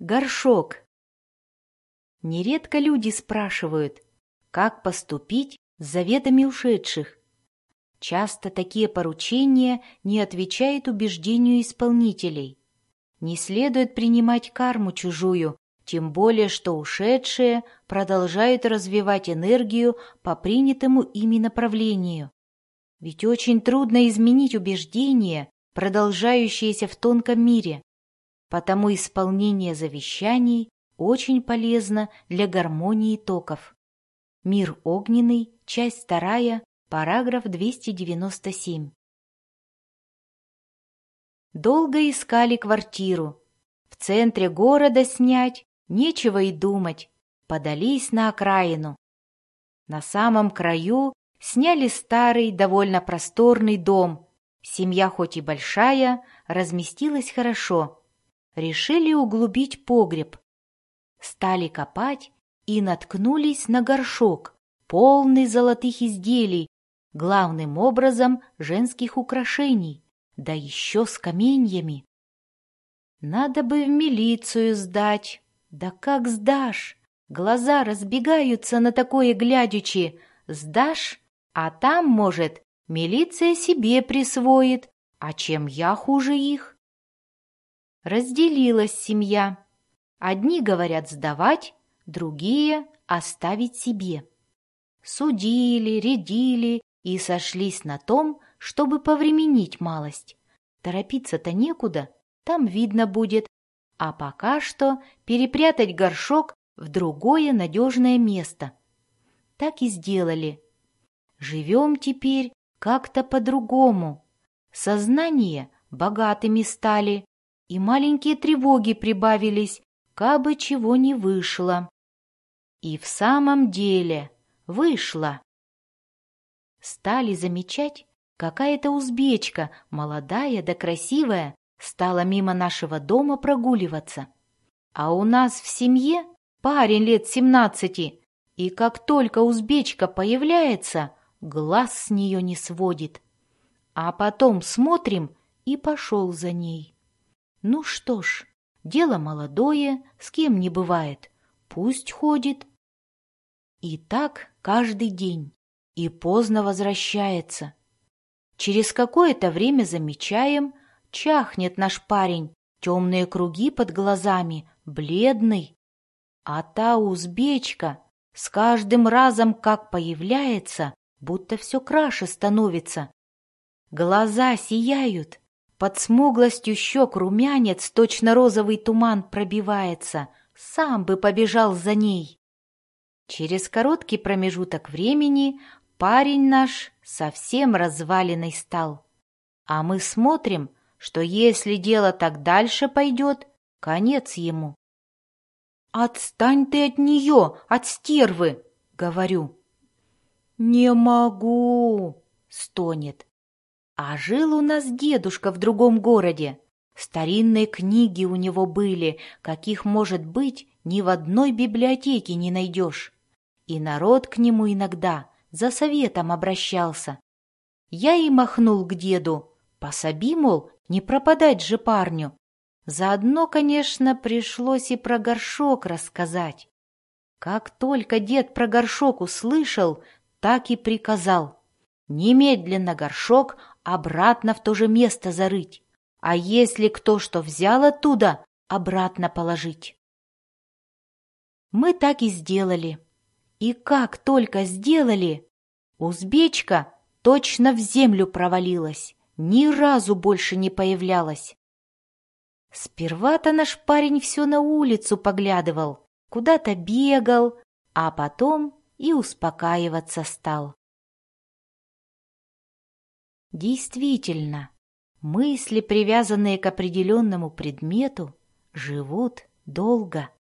Горшок. Нередко люди спрашивают, как поступить с заветами ушедших. Часто такие поручения не отвечают убеждению исполнителей. Не следует принимать карму чужую, тем более что ушедшие продолжают развивать энергию по принятому ими направлению. Ведь очень трудно изменить убеждения, продолжающиеся в тонком мире. Потому исполнение завещаний очень полезно для гармонии токов. Мир огненный, часть 2, параграф 297. Долго искали квартиру. В центре города снять, нечего и думать, подались на окраину. На самом краю сняли старый, довольно просторный дом. Семья хоть и большая, разместилась хорошо. Решили углубить погреб. Стали копать и наткнулись на горшок, полный золотых изделий, главным образом женских украшений, да еще с каменьями. Надо бы в милицию сдать. Да как сдашь? Глаза разбегаются на такое глядячи. Сдашь, а там, может, милиция себе присвоит. А чем я хуже их? Разделилась семья. Одни говорят сдавать, другие оставить себе. Судили, рядили и сошлись на том, чтобы повременить малость. Торопиться-то некуда, там видно будет. А пока что перепрятать горшок в другое надежное место. Так и сделали. Живем теперь как-то по-другому. Сознание богатыми стали, и маленькие тревоги прибавились, кабы чего не вышло. И в самом деле вышло. Стали замечать, какая-то узбечка, молодая да красивая, стала мимо нашего дома прогуливаться. А у нас в семье парень лет 17, и как только узбечка появляется, глаз с нее не сводит. А потом смотрим, и пошел за ней. Ну что ж, дело молодое, с кем не бывает, пусть ходит. И так каждый день, и поздно возвращается. Через какое-то время замечаем, чахнет наш парень, темные круги под глазами, бледный. А та узбечка с каждым разом, как появляется, будто все краше становится. Глаза сияют, под смуглостью щек румянец, точно розовый туман пробивается, сам бы побежал за ней. Через короткий промежуток времени парень наш совсем разваленный стал. А мы смотрим, что если дело так дальше пойдет, конец ему. «Отстань ты от нее, от стервы!» — говорю. «Не могу!» — стонет. А жил у нас дедушка в другом городе. Старинные книги у него были, каких, может быть, ни в одной библиотеке не найдешь. И народ к нему иногда за советом обращался. Я и махнул к деду, пособи, мол, не пропадать же парню. Заодно, конечно, пришлось и про горшок рассказать. Как только дед про горшок услышал, так и приказал. Немедленно горшок обратно в то же место зарыть, а если кто что взял оттуда, обратно положить. Мы так и сделали. И как только сделали, узбечка точно в землю провалилась, ни разу больше не появлялась. Сперва-то наш парень все на улицу поглядывал, куда-то бегал, а потом и успокаиваться стал. Действительно, мысли, привязанные к определенному предмету, живут долго.